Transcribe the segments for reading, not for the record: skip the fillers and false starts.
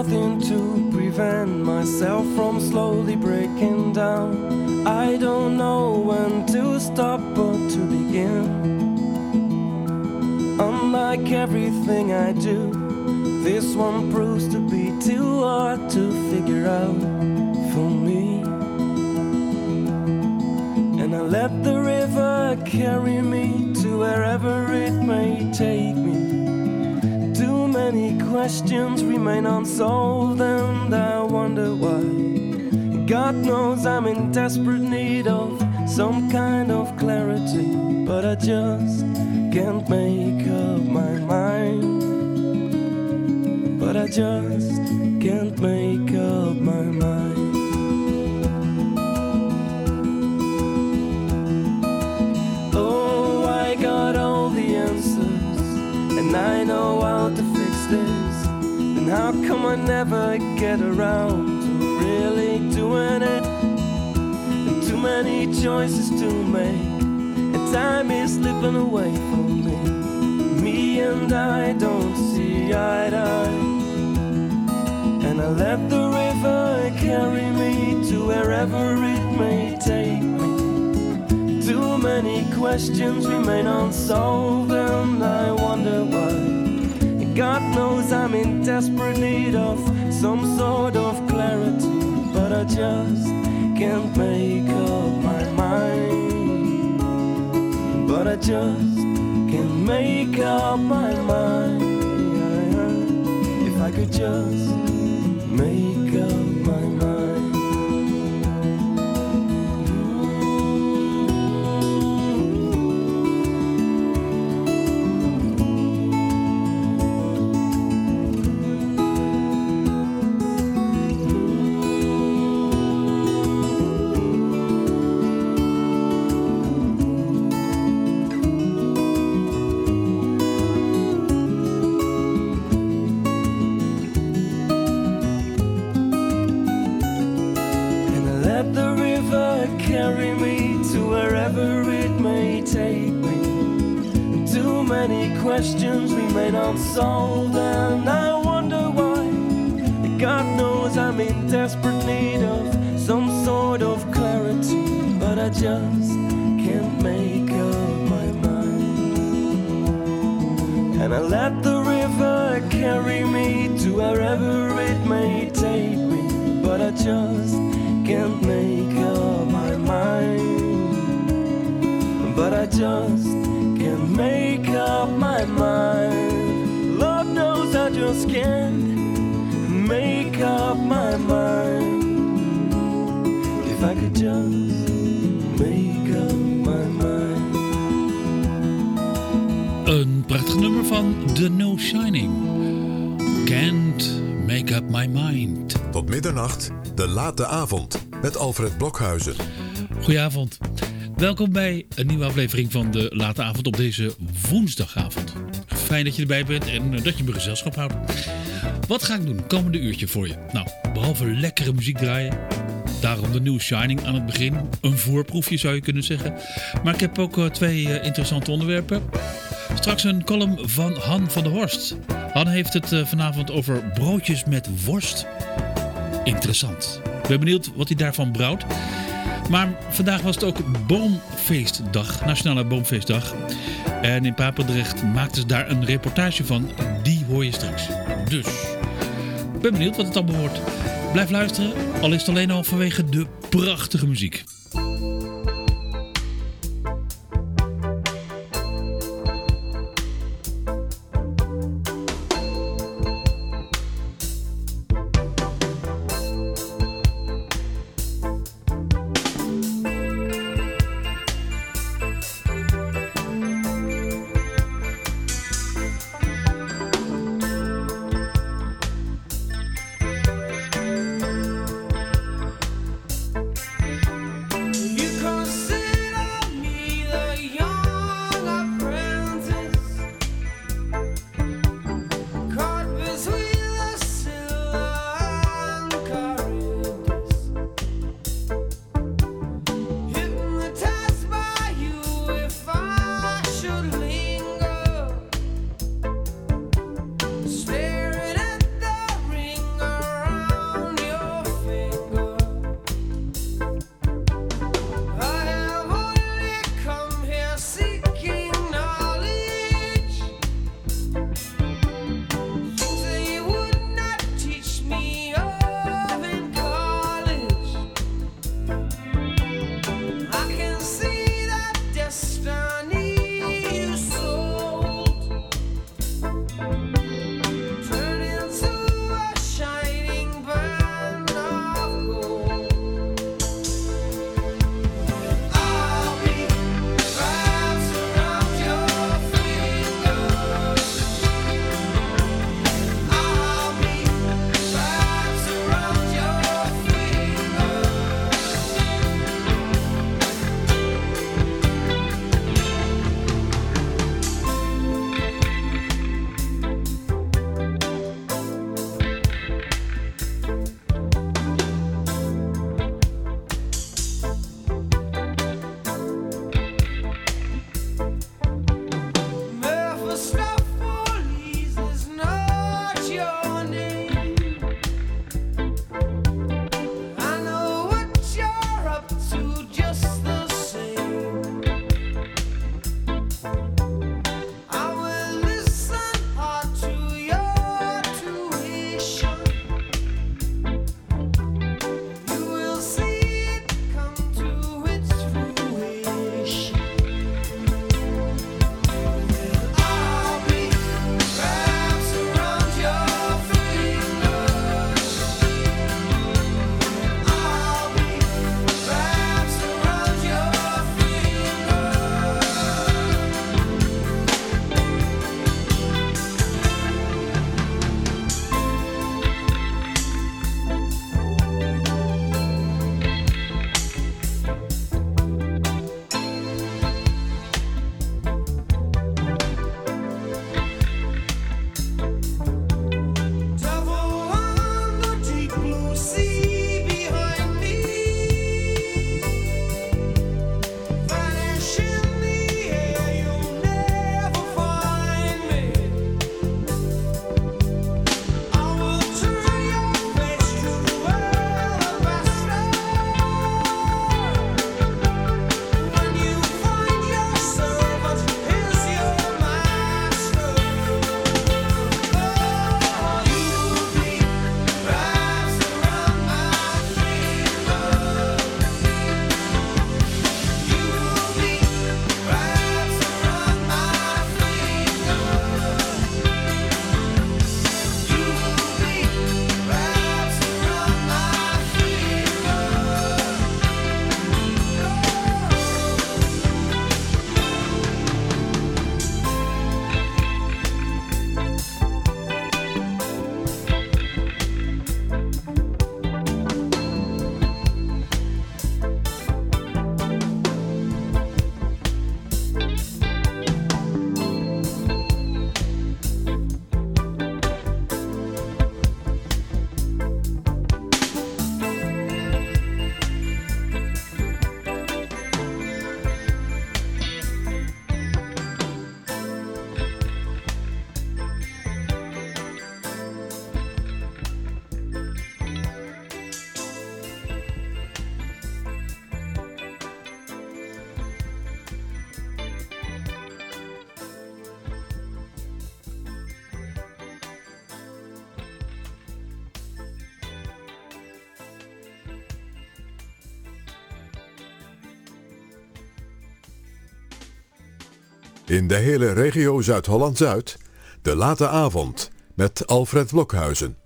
nothing to prevent myself from slowly breaking down. I don't know when to stop or to begin. Unlike everything I do, this one proves to be too hard to figure out for me. And I let the river carry me to wherever it may take me. Too many questions remain unsolved and I wonder why. God knows I'm in desperate need of some kind of clarity, but I just can't make up my mind. But I just can't make up my mind. Oh, I got all the answers, and I know how to fix this. Then how come I never get around to really doing it? And too many choices to make, and time is slipping away from me. Me and I don't see eye to eye. And I let the river carry me to wherever it may take me. Too many questions remain unsolved and I wonder why. God knows I'm in desperate need of some sort of clarity, but I just can't make up my mind. But I just can't make up my mind. If I could just make up my mind. Carry me to wherever it may take me. Too many questions remain unsolved and I wonder why. God knows I'm in desperate need of some sort of clarity, but I just can't make up my mind. And I let the river carry me to wherever it may take me, but I just can't make up my mind. But I just can't make up my mind. Lord knows I just can't make up my mind. If I could just make up my mind. Een prachtig nummer van The No Shining. Can't make up my mind. Tot middernacht, de late avond met Alfred Blokhuizen. Goedenavond. Welkom bij een nieuwe aflevering van de late avond op deze woensdagavond. Fijn dat je erbij bent en dat je me gezelschap houdt. Wat ga ik doen komende uurtje voor je? Nou, behalve lekkere muziek draaien, daarom de No Shining aan het begin. Een voorproefje zou je kunnen zeggen. Maar ik heb ook twee interessante onderwerpen. Straks een column van Han van der Horst. Han heeft het vanavond over broodjes met worst. Interessant. Ik ben benieuwd wat hij daarvan brouwt. Maar vandaag was het ook Boomfeestdag, Nationale Boomfeestdag. En in Papendrecht maakten ze daar een reportage van. Die hoor je straks. Dus, ik ben benieuwd wat het allemaal wordt. Blijf luisteren, al is het alleen al vanwege de prachtige muziek. In de hele regio Zuid-Holland-Zuid, De Late Avond met Alfred Blokhuizen.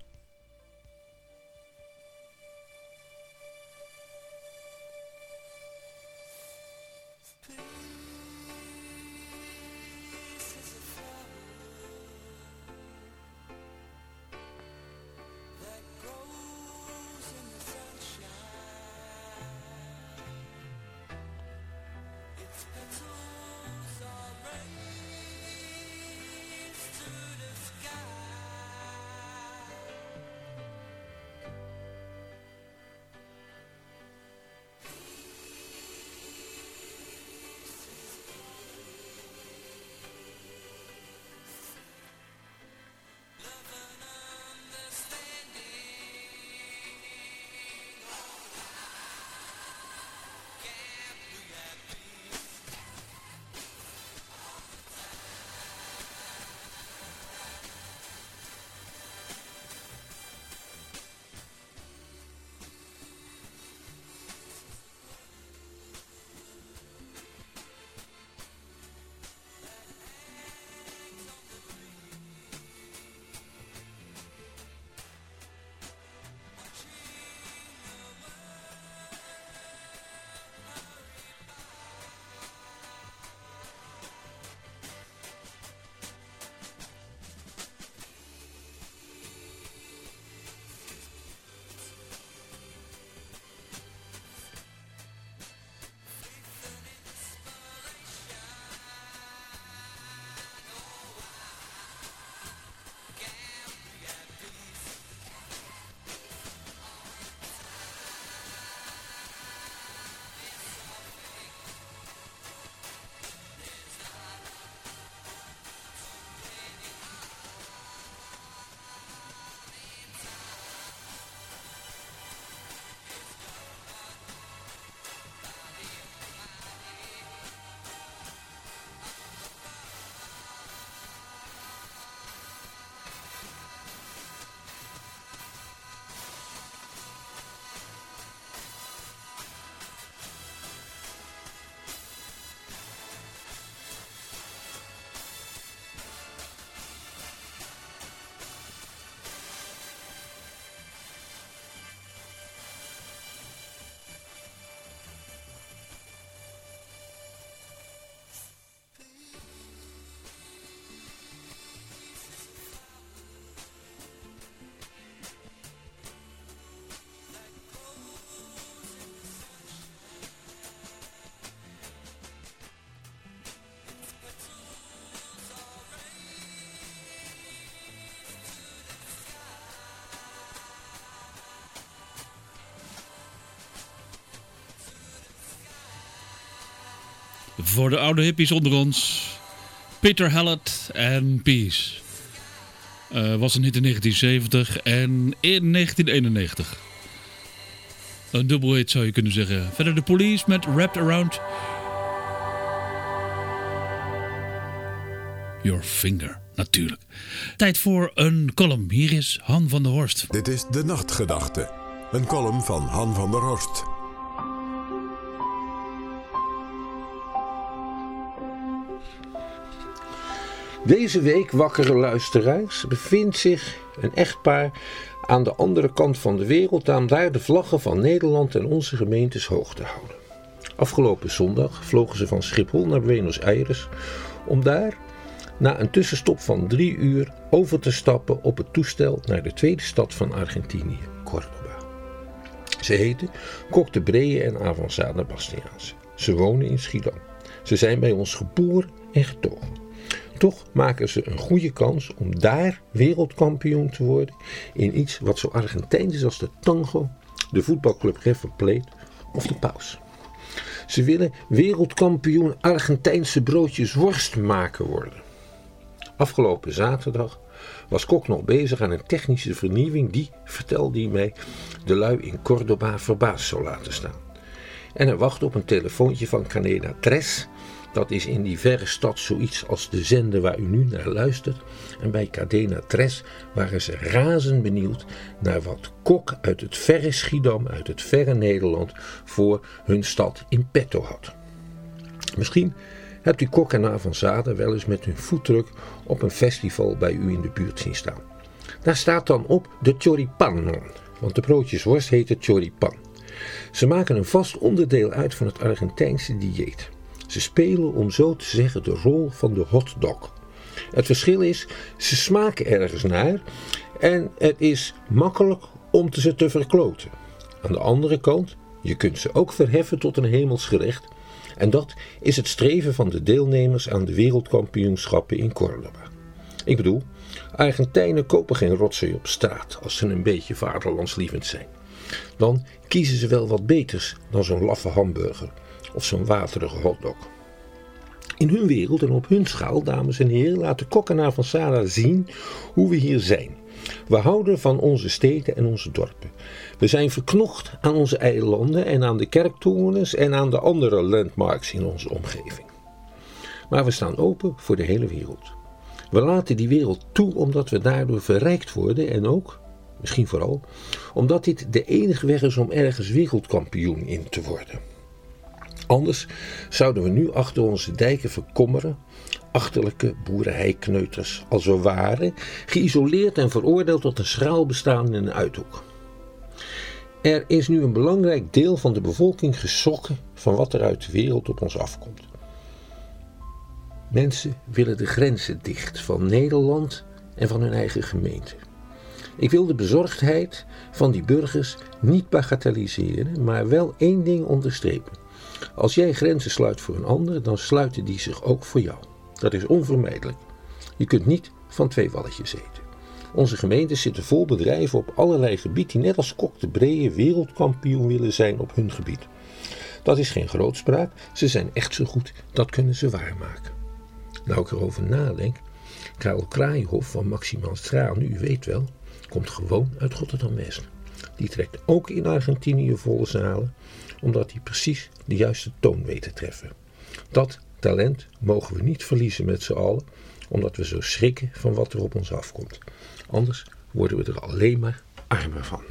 Voor de oude hippies onder ons, Peter Hallett en Peace. Was een hit in 1970 en in 1991. Een dubbelhit zou je kunnen zeggen. Verder de Police met Wrapped Around Your Finger, natuurlijk. Tijd voor een column. Hier is Han van der Horst. Dit is De Nachtgedachte, een column van Han van der Horst. Deze week, wakkere luisteraars, bevindt zich een echtpaar aan de andere kant van de wereld om daar de vlaggen van Nederland en onze gemeentes hoog te houden. Afgelopen zondag vlogen ze van Schiphol naar Buenos Aires om daar na een tussenstop van 3 uur over te stappen op het toestel naar de tweede stad van Argentinië, Córdoba. Ze heten Kok de Bree en Avanzada Bastiaanse. Ze wonen in Schiedam. Ze zijn bij ons geboren en getogen. Toch maken ze een goede kans om daar wereldkampioen te worden in iets wat zo Argentijns is als de tango, de voetbalclub River Plate of de paus. Ze willen wereldkampioen Argentijnse broodjes worst maken worden. Afgelopen zaterdag was Kok nog bezig aan een technische vernieuwing die, vertelde hij mij, de lui in Córdoba verbaasd zou laten staan. En hij wachtte op een telefoontje van Cadena Tres. Dat is in die verre stad zoiets als de zender waar u nu naar luistert. En bij Cadena Tres waren ze razend benieuwd naar wat Kok uit het verre Schiedam, uit het verre Nederland, voor hun stad in petto had. Misschien hebt u Kok en Avanzada wel eens met hun foodtruck op een festival bij u in de buurt zien staan. Daar staat dan op de choripan, want de broodjesworst heet de choripan. Ze maken een vast onderdeel uit van het Argentijnse dieet. Ze spelen, om zo te zeggen, de rol van de hotdog. Het verschil is, ze smaken ergens naar en het is makkelijk om ze te verkloten. Aan de andere kant, je kunt ze ook verheffen tot een hemelsgerecht. En dat is het streven van de deelnemers aan de wereldkampioenschappen in Córdoba. Ik bedoel, Argentijnen kopen geen rotzooi op straat als ze een beetje vaderlandslievend zijn. Dan kiezen ze wel wat beters dan zo'n laffe hamburger of zo'n waterige hotdog. In hun wereld en op hun schaal, dames en heren, laat de Kok en Avanzada zien hoe we hier zijn. We houden van onze steden en onze dorpen. We zijn verknocht aan onze eilanden en aan de kerktorens en aan de andere landmarks in onze omgeving. Maar we staan open voor de hele wereld. We laten die wereld toe omdat we daardoor verrijkt worden en ook, misschien vooral, omdat dit de enige weg is om ergens wereldkampioen in te worden. Anders zouden we nu achter onze dijken verkommeren, achterlijke boerenheikneuters als we waren, geïsoleerd en veroordeeld tot een schraal bestaan in een uithoek. Er is nu een belangrijk deel van de bevolking geschrokken van wat er uit de wereld op ons afkomt. Mensen willen de grenzen dicht van Nederland en van hun eigen gemeente. Ik wil de bezorgdheid van die burgers niet bagatelliseren, maar wel één ding onderstrepen. Als jij grenzen sluit voor een ander, dan sluiten die zich ook voor jou. Dat is onvermijdelijk. Je kunt niet van twee walletjes eten. Onze gemeentes zitten vol bedrijven op allerlei gebieden die net als Kok de Bree wereldkampioen willen zijn op hun gebied. Dat is geen grootspraak, ze zijn echt zo goed, dat kunnen ze waarmaken. Nou ik erover nadenk, Karel Kraaienhof van Maximaal Straan, u weet wel, komt gewoon uit Rotterdam-West. Die trekt ook in Argentinië volle zalen, omdat hij precies de juiste toon weet te treffen. Dat talent mogen we niet verliezen met z'n allen, omdat we zo schrikken van wat er op ons afkomt. Anders worden we er alleen maar armer van.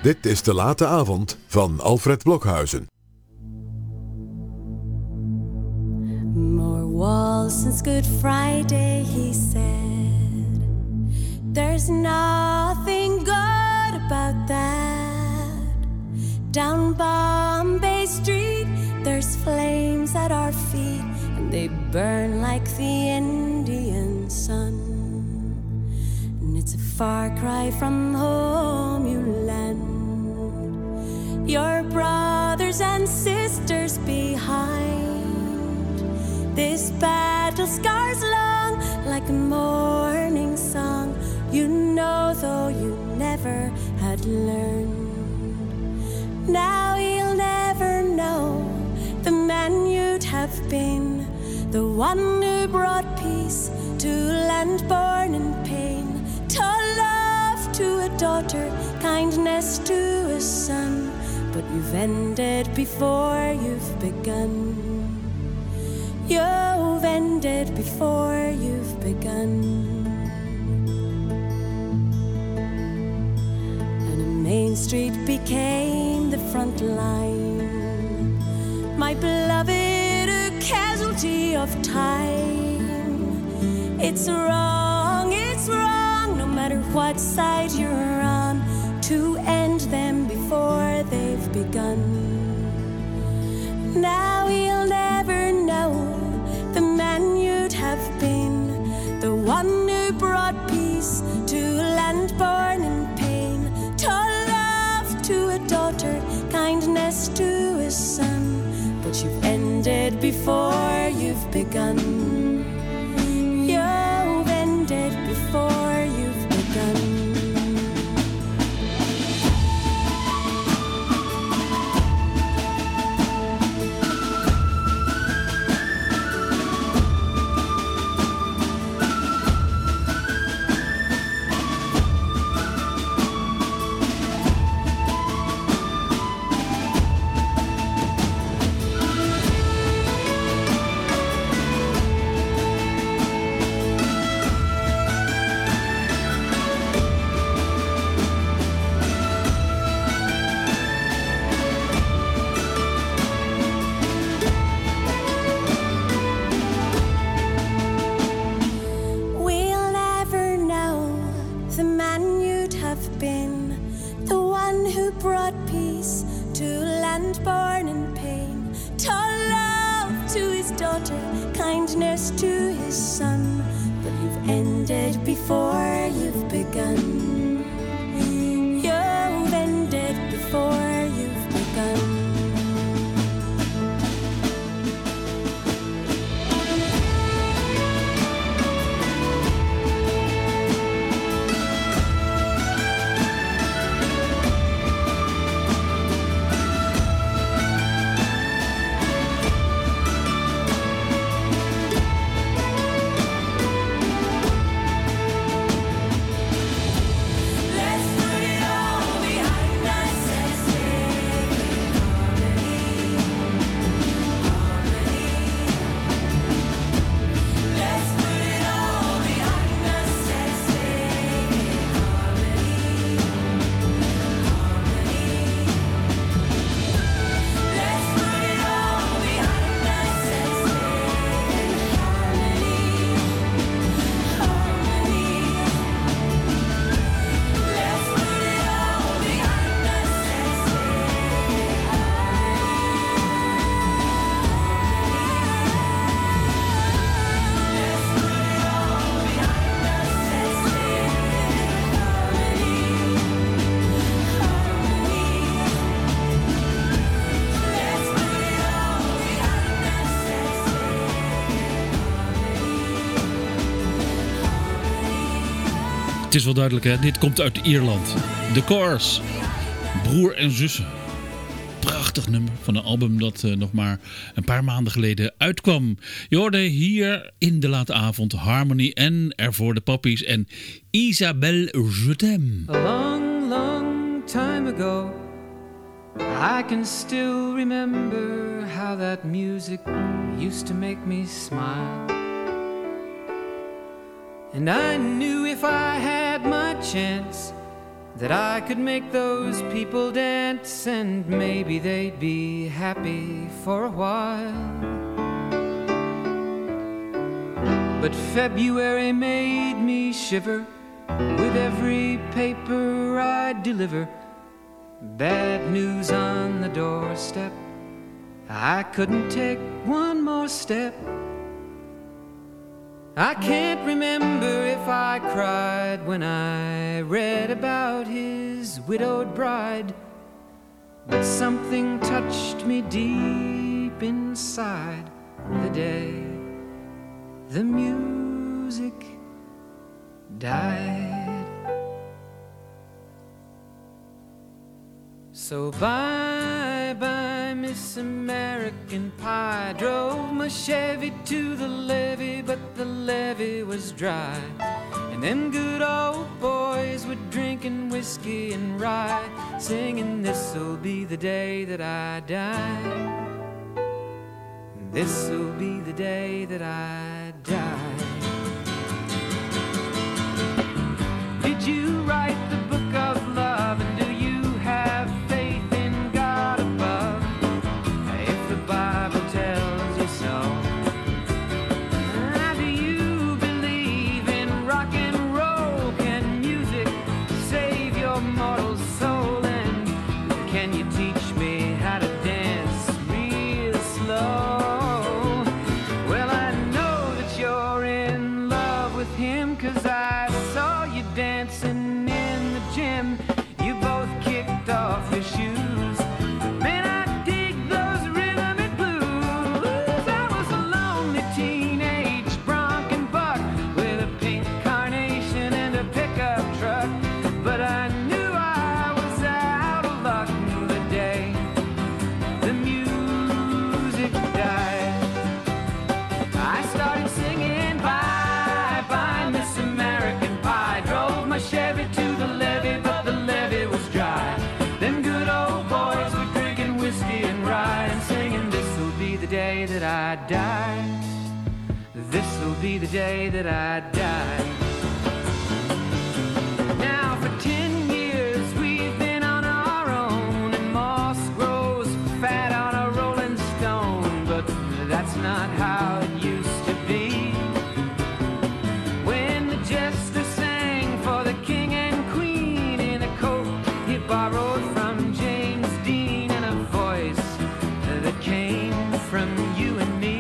Dit is De Late Avond van Alfred Blokhuizen. More walls since Good Friday, he said. There's nothing good about that. Down Bombay Street, there's flames at our feet, and they burn like the Indian sun. And it's a far cry from home you land, your brothers and sisters behind. This battle scars long like a morning song, you know though you never had learned. Now you'll never know the man you'd have been, the one who brought peace to land born in pain, to love to a daughter, kindness to a son. But you've ended before you've begun. You've ended before you've begun. And a main street became the front line, my beloved, a casualty of time. It's wrong, no matter what side you're on, to end them before they've begun. Now you'll never know the man you'd have been, the one who brought peace to land born in pain, to love to a daughter, kindness to a son. But you've ended before you've begun. You've ended before you've begun. Kindness to his son, but you've ended before you've begun. You've ended before you've begun. Het is wel duidelijk, hè? Dit komt uit Ierland. The Corrs, broer en zussen. Prachtig nummer van een album dat nog maar een paar maanden geleden uitkwam. Je hoorde hier in De Late Avond Harmony en ervoor de Poppies en Isabelle Je t'aime. A long, long time ago, I can still remember how that music used to make me smile. And I knew if I had my chance that I could make those people dance and maybe they'd be happy for a while. But February made me shiver with every paper I deliver. Bad news on the doorstep. I couldn't take one more step. I can't remember if I cried when I read about his widowed bride, but something touched me deep inside the day the music died. So bye-bye, Miss American Pie. Drove my Chevy to the levee, but the levee was dry. And them good old boys were drinking whiskey and rye, singing, this'll be the day that I die. This'll be the day that I die. Did you write the book of love, and do you have faith in God above? If the Bible tells you so. Do you believe in rock and roll? Can music save your mortal soul? And can you teach me how to dance real slow? Cause I saw you dancing in the gym. You both kicked off your shoes. Man, I dig those rhythmic blues. I was a lonely teenage bronc and buck with a pink carnation and a pickup truck. But I knew I was out of luck the day the music died. I started singing bye-bye, Miss American Pie. Drove my Chevy to the levee, but the levee was dry. Them good old boys were drinking whiskey and rye and singing, this'll be the day that I die. This'll be the day that I die. Now for 10 years we've been on our own, and moss grows fat on a rolling stone. But that's not how it used to be. When the jester sang for the king and queen in a coat he borrowed from James Dean, and a voice that came from you and me.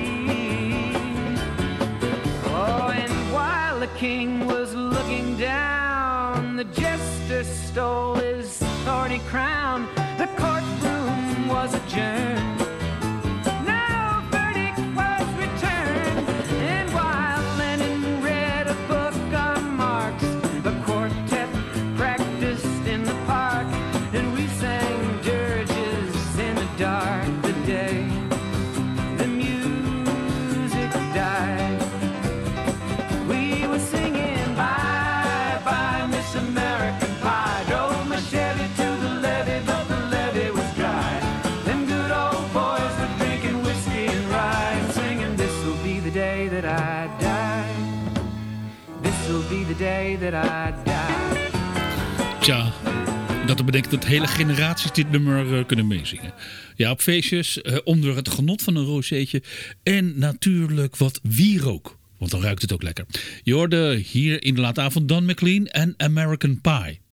Oh, and while the king was looking down, the jester stole his thorny crown. The courtroom was adjourned. No verdict was returned. And while Lenin read a book on Marx, the quartet practiced in the park, and we sang dirges in the dark the day the music died. We were singing bye-bye, Miss American Pie. Drove my Chevy to the levee, but the levee was dry. Them good old boys were drinking whiskey and rye and singing, this'll be the day that I die. This'll be the day that I die. Tja, dat betekent dat hele generaties dit nummer kunnen meezingen. Ja, op feestjes, onder het genot van een rozeetje en natuurlijk wat wierook. Want dan ruikt het ook lekker. Je hoorde hier in de late avond Don McLean en American Pie.